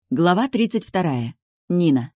Глава 32. Нина.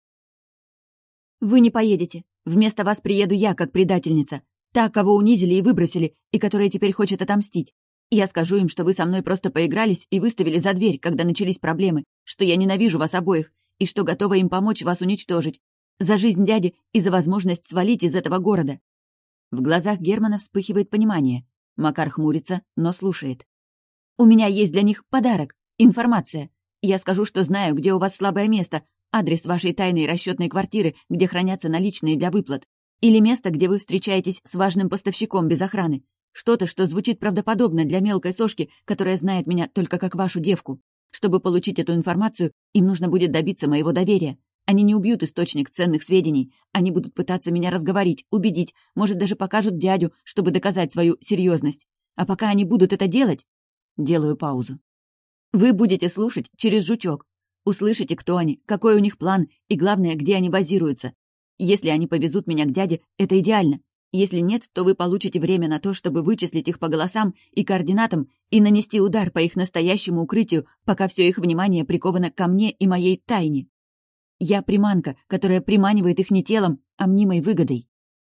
«Вы не поедете. Вместо вас приеду я, как предательница. Та, кого унизили и выбросили, и которая теперь хочет отомстить. Я скажу им, что вы со мной просто поигрались и выставили за дверь, когда начались проблемы, что я ненавижу вас обоих, и что готова им помочь вас уничтожить. За жизнь дяди и за возможность свалить из этого города». В глазах Германа вспыхивает понимание. Макар хмурится, но слушает. «У меня есть для них подарок. Информация. Я скажу, что знаю, где у вас слабое место, адрес вашей тайной расчетной квартиры, где хранятся наличные для выплат, или место, где вы встречаетесь с важным поставщиком без охраны. Что-то, что звучит правдоподобно для мелкой сошки, которая знает меня только как вашу девку. Чтобы получить эту информацию, им нужно будет добиться моего доверия. Они не убьют источник ценных сведений. Они будут пытаться меня разговорить, убедить, может, даже покажут дядю, чтобы доказать свою серьезность. А пока они будут это делать...» Делаю паузу. «Вы будете слушать через жучок. Услышите, кто они, какой у них план и, главное, где они базируются. Если они повезут меня к дяде, это идеально. Если нет, то вы получите время на то, чтобы вычислить их по голосам и координатам и нанести удар по их настоящему укрытию, пока все их внимание приковано ко мне и моей тайне. Я приманка, которая приманивает их не телом, а мнимой выгодой».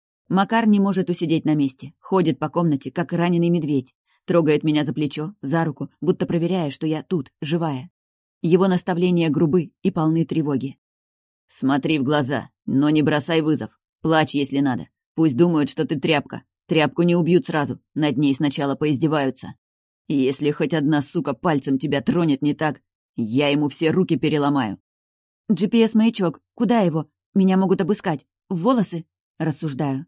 Макар не может усидеть на месте, ходит по комнате, как раненый медведь. Трогает меня за плечо, за руку, будто проверяя, что я тут, живая. Его наставления грубы и полны тревоги. «Смотри в глаза, но не бросай вызов. Плачь, если надо. Пусть думают, что ты тряпка. Тряпку не убьют сразу, над ней сначала поиздеваются. И если хоть одна сука пальцем тебя тронет не так, я ему все руки переломаю». «GPS-маячок. Куда его? Меня могут обыскать. В волосы?» Рассуждаю.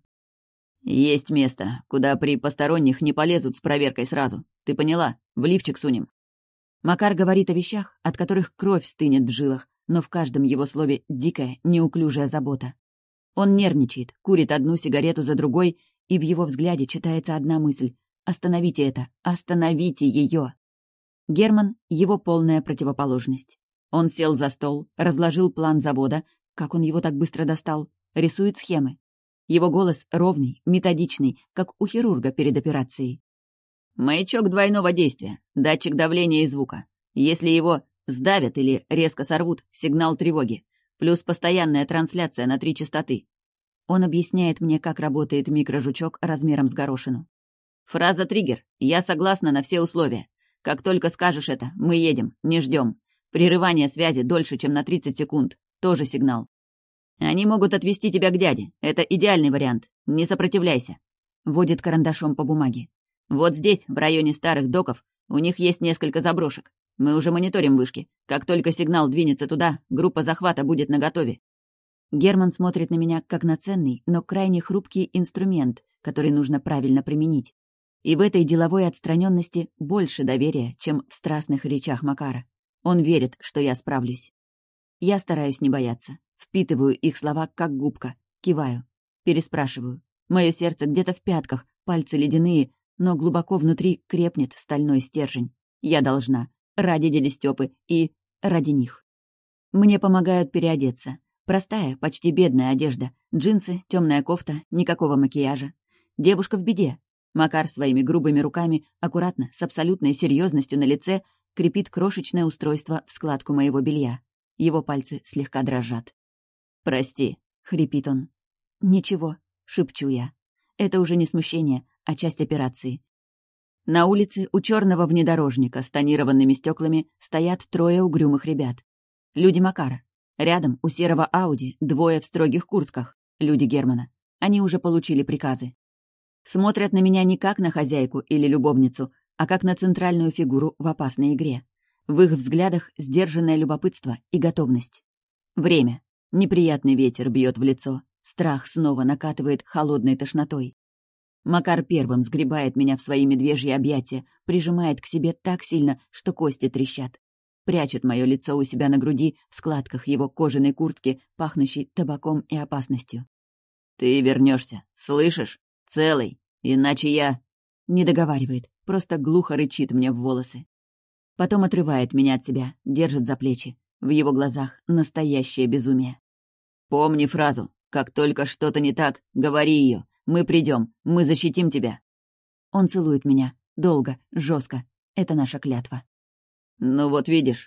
«Есть место, куда при посторонних не полезут с проверкой сразу. Ты поняла? В лифчик сунем». Макар говорит о вещах, от которых кровь стынет в жилах, но в каждом его слове дикая, неуклюжая забота. Он нервничает, курит одну сигарету за другой, и в его взгляде читается одна мысль: «Остановите это! Остановите ее!» Герман — его полная противоположность. Он сел за стол, разложил план завода, как он его так быстро достал, рисует схемы. Его голос ровный, методичный, как у хирурга перед операцией. «Маячок двойного действия, датчик давления и звука. Если его сдавят или резко сорвут, сигнал тревоги. Плюс постоянная трансляция на 3 частоты». Он объясняет мне, как работает микрожучок размером с горошину. «Фраза «триггер». Я согласна на все условия. Как только скажешь это, мы едем, не ждем. Прерывание связи дольше, чем на 30 секунд. Тоже сигнал. Они могут отвезти тебя к дяде. Это идеальный вариант. Не сопротивляйся». Водит карандашом по бумаге. «Вот здесь, в районе старых доков, у них есть несколько заброшек. Мы уже мониторим вышки. Как только сигнал двинется туда, группа захвата будет наготове». Герман смотрит на меня как на ценный, но крайне хрупкий инструмент, который нужно правильно применить. И в этой деловой отстраненности больше доверия, чем в страстных речах Макара. Он верит, что я справлюсь. Я стараюсь не бояться. Впитываю их слова, как губка. Киваю. Переспрашиваю. Мое сердце где-то в пятках, пальцы ледяные, но глубоко внутри крепнет стальной стержень. Я должна. Ради дяди Стёпы и ради них. Мне помогают переодеться. Простая, почти бедная одежда. Джинсы, темная кофта, никакого макияжа. Девушка в беде. Макар своими грубыми руками, аккуратно, с абсолютной серьезностью на лице, крепит крошечное устройство в складку моего белья. Его пальцы слегка дрожат. «Прости», — хрипит он. «Ничего», — шепчу я. Это уже не смущение, а часть операции. На улице у черного внедорожника с тонированными стеклами стоят 3 угрюмых ребят. Люди Макара. Рядом у серого Ауди 2 в строгих куртках. Люди Германа. Они уже получили приказы. Смотрят на меня не как на хозяйку или любовницу, а как на центральную фигуру в опасной игре. В их взглядах сдержанное любопытство и готовность. Время. Неприятный ветер бьет в лицо. Страх снова накатывает холодной тошнотой. Макар первым сгребает меня в свои медвежьи объятия, прижимает к себе так сильно, что кости трещат. Прячет мое лицо у себя на груди в складках его кожаной куртки, пахнущей табаком и опасностью. «Ты вернешься, слышишь? Целый, иначе я...» Не договаривает, просто глухо рычит мне в волосы. Потом отрывает меня от себя, держит за плечи. В его глазах настоящее безумие. «Помни фразу. Как только что-то не так, говори ее. Мы придем, мы защитим тебя». Он целует меня. Долго, жестко. Это наша клятва. «Ну вот видишь», —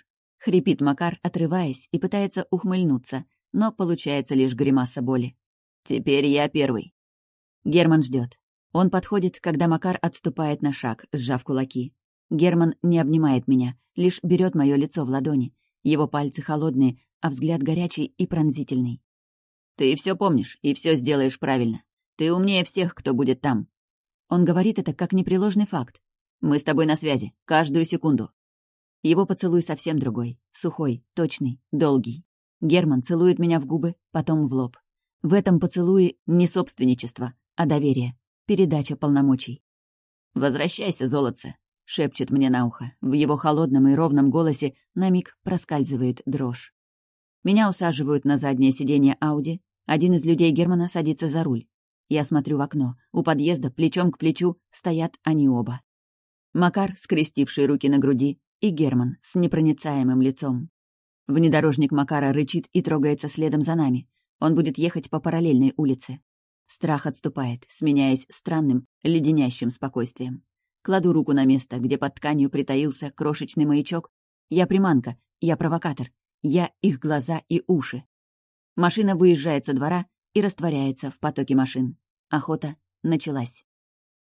Хрипит Макар, отрываясь, и пытается ухмыльнуться, но получается лишь гримаса боли. «Теперь я первый». Герман ждет. Он подходит, когда Макар отступает на шаг, сжав кулаки. Герман не обнимает меня, лишь берет мое лицо в ладони. Его пальцы холодные, а взгляд горячий и пронзительный. «Ты все помнишь и все сделаешь правильно. Ты умнее всех, кто будет там». Он говорит это как непреложный факт. «Мы с тобой на связи, каждую секунду». Его поцелуй совсем другой, сухой, точный, долгий. Герман целует меня в губы, потом в лоб. В этом поцелуе не собственничество, а доверие, передача полномочий. «Возвращайся, золотце», — шепчет мне на ухо. В его холодном и ровном голосе на миг проскальзывает дрожь. Меня усаживают на заднее сиденье Ауди. Один из людей Германа садится за руль. Я смотрю в окно. У подъезда, плечом к плечу, стоят они оба. Макар, скрестивший руки на груди, и Герман с непроницаемым лицом. Внедорожник Макара рычит и трогается следом за нами. Он будет ехать по параллельной улице. Страх отступает, сменяясь странным, леденящим спокойствием. Кладу руку на место, где под тканью притаился крошечный маячок. Я приманка, я провокатор, я их глаза и уши. Машина выезжает со двора и растворяется в потоке машин. Охота началась.